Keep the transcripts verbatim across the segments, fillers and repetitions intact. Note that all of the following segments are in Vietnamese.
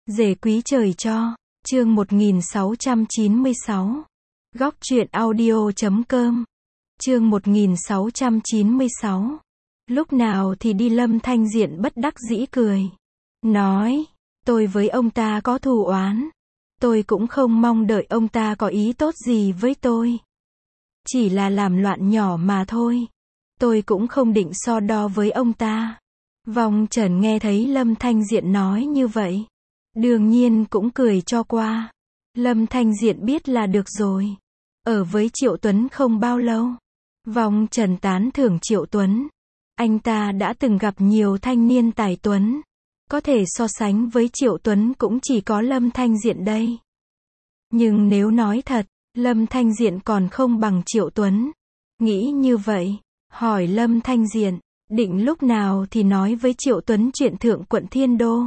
Rể quý trời cho, chương một nghìn sáu trăm chín mươi sáu. Góc truyện audio.com. Chương một nghìn sáu trăm chín mươi sáu. Lúc nào thì đi. Lâm Thanh Diện bất đắc dĩ cười. Nói, tôi với ông ta có thù oán. Tôi cũng không mong đợi ông ta có ý tốt gì với tôi. Chỉ là làm loạn nhỏ mà thôi. Tôi cũng không định so đo với ông ta. Vong Trần nghe thấy Lâm Thanh Diện nói như vậy, đương nhiên cũng cười cho qua. Lâm Thanh Diện biết là được rồi. Ở với Triệu Tuấn không bao lâu, Vong Trần tán thưởng Triệu Tuấn. Anh ta đã từng gặp nhiều thanh niên tài tuấn. Có thể so sánh với Triệu Tuấn cũng chỉ có Lâm Thanh Diện đây. Nhưng nếu nói thật, Lâm Thanh Diện còn không bằng Triệu Tuấn. Nghĩ như vậy, hỏi Lâm Thanh Diện, định lúc nào thì nói với Triệu Tuấn chuyện thượng quận Thiên Đô.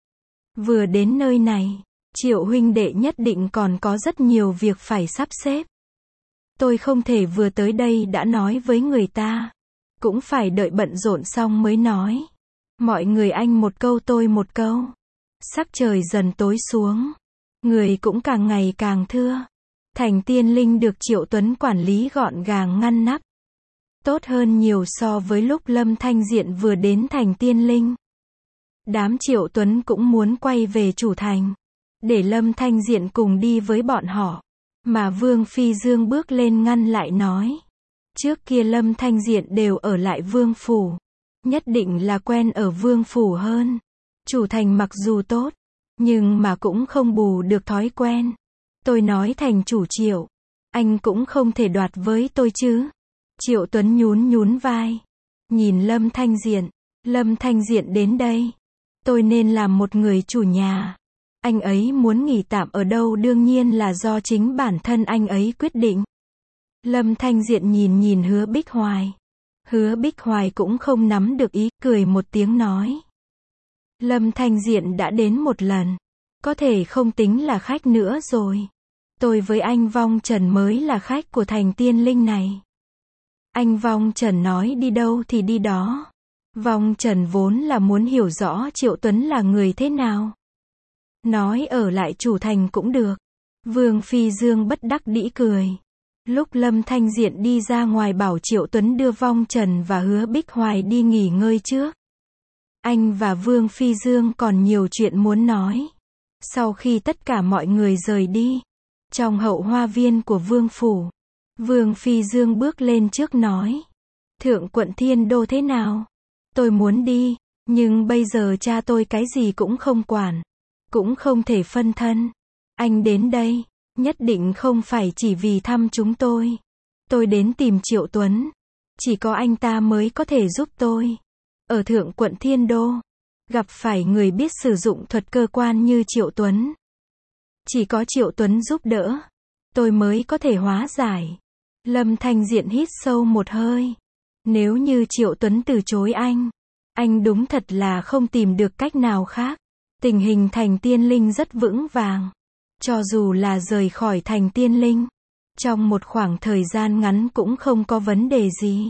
Vừa đến nơi này, Triệu huynh đệ nhất định còn có rất nhiều việc phải sắp xếp. Tôi không thể vừa tới đây đã nói với người ta. Cũng phải đợi bận rộn xong mới nói. Mọi người anh một câu tôi một câu. Sắc trời dần tối xuống. Người cũng càng ngày càng thưa. Thành Tiên Linh được Triệu Tuấn quản lý gọn gàng ngăn nắp. Tốt hơn nhiều so với lúc Lâm Thanh Diện vừa đến Thành Tiên Linh. Đám Triệu Tuấn cũng muốn quay về chủ thành. Để Lâm Thanh Diện cùng đi với bọn họ. Mà Vương Phi Dương bước lên ngăn lại nói. Trước kia Lâm Thanh Diện đều ở lại Vương Phủ. Nhất định là quen ở Vương Phủ hơn. Chủ thành mặc dù tốt, nhưng mà cũng không bù được thói quen. Tôi nói thành chủ Triệu, anh cũng không thể đoạt với tôi chứ. Triệu Tuấn nhún nhún vai. Nhìn Lâm Thanh Diện. Lâm Thanh Diện đến đây. Tôi nên làm một người chủ nhà. Anh ấy muốn nghỉ tạm ở đâu đương nhiên là do chính bản thân anh ấy quyết định. Lâm Thanh Diện nhìn nhìn Hứa Bích Hoài. Hứa Bích Hoài cũng không nắm được ý, cười một tiếng nói. Lâm Thanh Diện đã đến một lần. Có thể không tính là khách nữa rồi. Tôi với anh Vong Trần mới là khách của Thành Tiên Linh này. Anh Vong Trần nói đi đâu thì đi đó. Vong Trần vốn là muốn hiểu rõ Triệu Tuấn là người thế nào. Nói ở lại chủ thành cũng được. Vương Phi Dương bất đắc dĩ cười. Lúc Lâm Thanh Diện đi ra ngoài bảo Triệu Tuấn đưa Vong Trần và Hứa Bích Hoài đi nghỉ ngơi trước. Anh và Vương Phi Dương còn nhiều chuyện muốn nói. Sau khi tất cả mọi người rời đi, trong hậu hoa viên của Vương Phủ, Vương Phi Dương bước lên trước nói. Thượng quận Thiên Đô thế nào? Tôi muốn đi, nhưng bây giờ cha tôi cái gì cũng không quản. Cũng không thể phân thân. Anh đến đây, nhất định không phải chỉ vì thăm chúng tôi. Tôi đến tìm Triệu Tuấn. Chỉ có anh ta mới có thể giúp tôi. Ở thượng quận Thiên Đô, gặp phải người biết sử dụng thuật cơ quan như Triệu Tuấn. Chỉ có Triệu Tuấn giúp đỡ, tôi mới có thể hóa giải. Lâm Thanh Diện hít sâu một hơi. Nếu như Triệu Tuấn từ chối anh, anh đúng thật là không tìm được cách nào khác. Tình hình Thành Tiên Linh rất vững vàng. Cho dù là rời khỏi Thành Tiên Linh, trong một khoảng thời gian ngắn cũng không có vấn đề gì.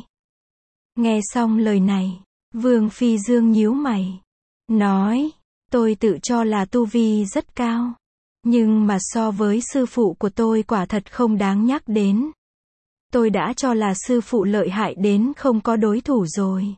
Nghe xong lời này, Vương Phi Dương nhíu mày. Nói, tôi tự cho là tu vi rất cao. Nhưng mà so với sư phụ của tôi quả thật không đáng nhắc đến. Tôi đã cho là sư phụ lợi hại đến không có đối thủ rồi.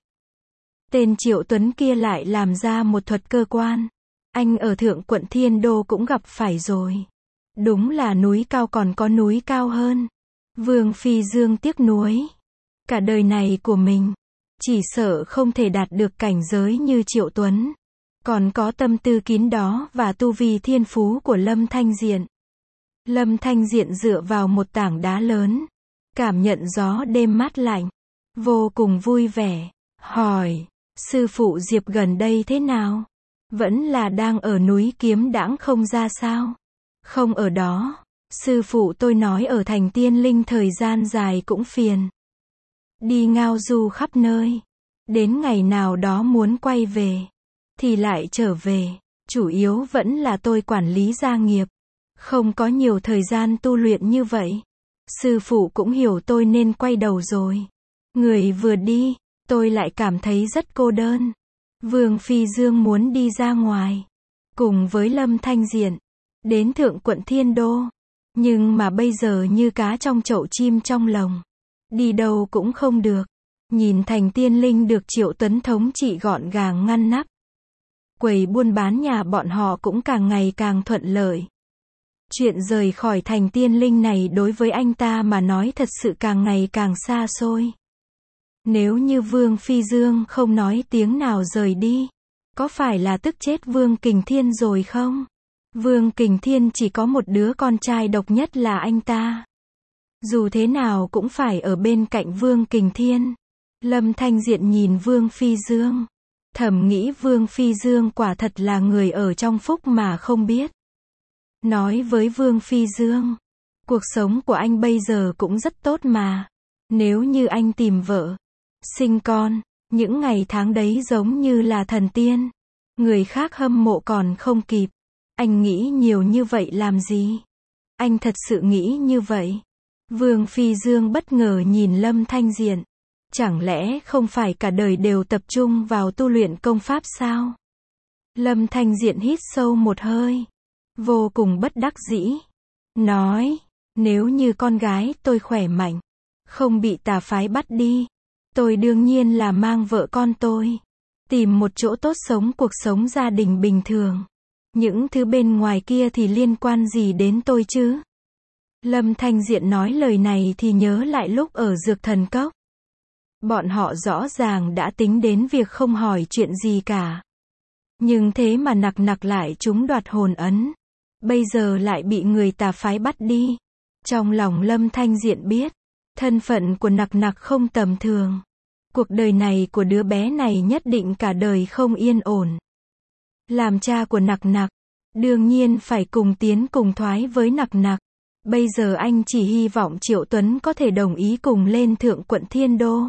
Tên Triệu Tuấn kia lại làm ra một thuật cơ quan. Anh ở thượng quận Thiên Đô cũng gặp phải rồi. Đúng là núi cao còn có núi cao hơn. Vương Phi Dương tiếc nuối. Cả đời này của mình, chỉ sợ không thể đạt được cảnh giới như Triệu Tuấn. Còn có tâm tư kín đó và tu vi thiên phú của Lâm Thanh Diện. Lâm Thanh Diện dựa vào một tảng đá lớn. Cảm nhận gió đêm mát lạnh. Vô cùng vui vẻ. Hỏi, sư phụ Diệp gần đây thế nào? Vẫn là đang ở núi Kiếm Đãng không ra sao? Không ở đó. Sư phụ tôi nói ở Thành Tiên Linh thời gian dài cũng phiền. Đi ngao du khắp nơi. Đến ngày nào đó muốn quay về, thì lại trở về. Chủ yếu vẫn là tôi quản lý gia nghiệp. Không có nhiều thời gian tu luyện như vậy. Sư phụ cũng hiểu tôi nên quay đầu rồi. Người vừa đi, tôi lại cảm thấy rất cô đơn. Vương Phi Dương muốn đi ra ngoài. cùng với Lâm Thanh Diện, đến thượng quận Thiên Đô. Nhưng mà bây giờ như cá trong chậu chim trong lồng. Đi đâu cũng không được. Nhìn Thành Tiên Linh được Triệu Tuấn thống trị gọn gàng ngăn nắp. Quầy buôn bán nhà bọn họ cũng càng ngày càng thuận lợi. Chuyện rời khỏi Thành Tiên Linh này đối với anh ta mà nói thật sự càng ngày càng xa xôi. Nếu như Vương Phi Dương không nói tiếng nào rời đi, có phải là tức chết Vương Kình Thiên rồi không? Vương Kình Thiên chỉ có một đứa con trai độc nhất là anh ta. Dù thế nào cũng phải ở bên cạnh Vương Kình Thiên. Lâm Thanh Diện nhìn Vương Phi Dương, thầm nghĩ Vương Phi Dương quả thật là người ở trong phúc mà không biết. Nói với Vương Phi Dương, cuộc sống của anh bây giờ cũng rất tốt mà. Nếu như anh tìm vợ, sinh con, những ngày tháng đấy giống như là thần tiên. Người khác hâm mộ còn không kịp. Anh nghĩ nhiều như vậy làm gì? Anh thật sự nghĩ như vậy. Vương Phi Dương bất ngờ nhìn Lâm Thanh Diện. Chẳng lẽ không phải cả đời đều tập trung vào tu luyện công pháp sao? Lâm Thanh Diện hít sâu một hơi. Vô cùng bất đắc dĩ. Nói, nếu như con gái tôi khỏe mạnh, không bị tà phái bắt đi, tôi đương nhiên là mang vợ con tôi. Tìm một chỗ tốt sống cuộc sống gia đình bình thường. Những thứ bên ngoài kia thì liên quan gì đến tôi chứ? Lâm Thanh Diện nói lời này thì nhớ lại lúc ở Dược Thần Cốc. Bọn họ rõ ràng đã tính đến việc không hỏi chuyện gì cả. Nhưng thế mà nặc nặc lại trúng đoạt hồn ấn. Bây giờ lại bị người tà phái bắt đi. Trong lòng Lâm Thanh Diện biết, thân phận của nặc nặc không tầm thường. Cuộc đời này của đứa bé này nhất định cả đời không yên ổn. Làm cha của nặc nặc, đương nhiên phải cùng tiến cùng thoái với nặc nặc. Bây giờ anh chỉ hy vọng Triệu Tuấn có thể đồng ý cùng lên thượng quận Thiên Đô.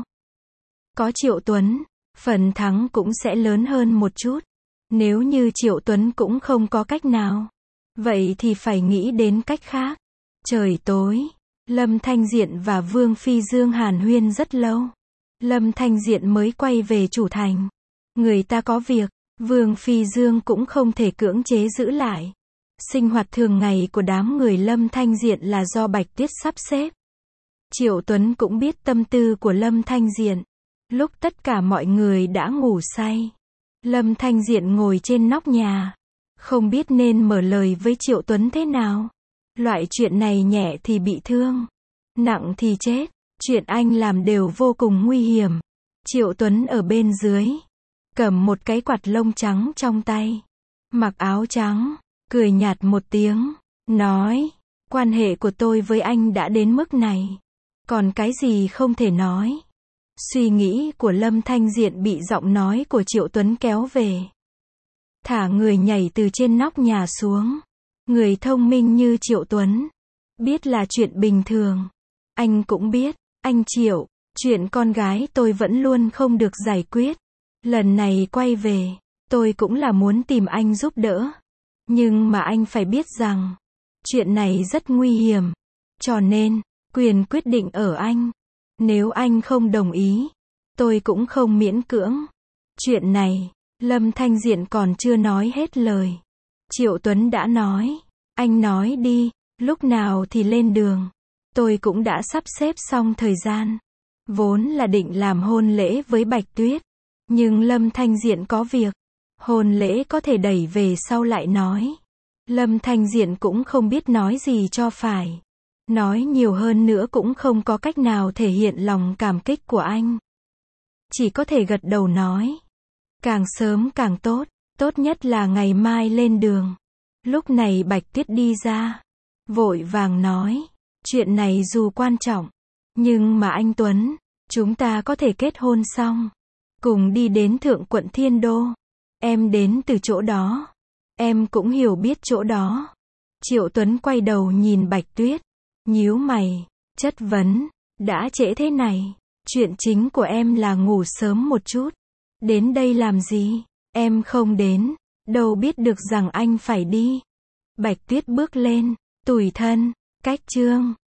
Có Triệu Tuấn, phần thắng cũng sẽ lớn hơn một chút. Nếu như Triệu Tuấn cũng không có cách nào, vậy thì phải nghĩ đến cách khác. Trời tối, Lâm Thanh Diện và Vương Phi Dương hàn huyên rất lâu. Lâm Thanh Diện mới quay về chủ thành. Người ta có việc, Vương Phi Dương cũng không thể cưỡng chế giữ lại. Sinh hoạt thường ngày của đám người Lâm Thanh Diện là do Bạch Tuyết sắp xếp. Triệu Tuấn cũng biết tâm tư của Lâm Thanh Diện. Lúc tất cả mọi người đã ngủ say, Lâm Thanh Diện ngồi trên nóc nhà, không biết nên mở lời với Triệu Tuấn thế nào. Loại chuyện này nhẹ thì bị thương, nặng thì chết. Chuyện anh làm đều vô cùng nguy hiểm. Triệu Tuấn ở bên dưới, cầm một cái quạt lông trắng trong tay, mặc áo trắng, cười nhạt một tiếng, nói, quan hệ của tôi với anh đã đến mức này, còn cái gì không thể nói. Suy nghĩ của Lâm Thanh Diện bị giọng nói của Triệu Tuấn kéo về. Thả người nhảy từ trên nóc nhà xuống. Người thông minh như Triệu Tuấn, biết là chuyện bình thường. Anh cũng biết, anh Triệu, chuyện con gái tôi vẫn luôn không được giải quyết. Lần này quay về, tôi cũng là muốn tìm anh giúp đỡ. Nhưng mà anh phải biết rằng, chuyện này rất nguy hiểm. Cho nên, quyền quyết định ở anh. Nếu anh không đồng ý, tôi cũng không miễn cưỡng. Chuyện này, Lâm Thanh Diện còn chưa nói hết lời. Triệu Tuấn đã nói, anh nói đi, lúc nào thì lên đường. Tôi cũng đã sắp xếp xong thời gian. Vốn là định làm hôn lễ với Bạch Tuyết. Nhưng Lâm Thanh Diện có việc. Hôn lễ có thể đẩy về sau lại nói. Lâm Thanh Diện cũng không biết nói gì cho phải. Nói nhiều hơn nữa cũng không có cách nào thể hiện lòng cảm kích của anh. Chỉ có thể gật đầu nói. Càng sớm càng tốt. Tốt nhất là ngày mai lên đường. Lúc này Bạch Tuyết đi ra. Vội vàng nói. Chuyện này dù quan trọng. Nhưng mà anh Tuấn, chúng ta có thể kết hôn xong. Cùng đi đến thượng quận Thiên Đô. Em đến từ chỗ đó. Em cũng hiểu biết chỗ đó. Triệu Tuấn quay đầu nhìn Bạch Tuyết. Nhíu mày, chất vấn. Đã trễ thế này. Chuyện chính của em là ngủ sớm một chút. Đến đây làm gì? Em không đến. Đâu biết được rằng anh phải đi. Bạch Tuyết bước lên. Tủi thân. Cách chương.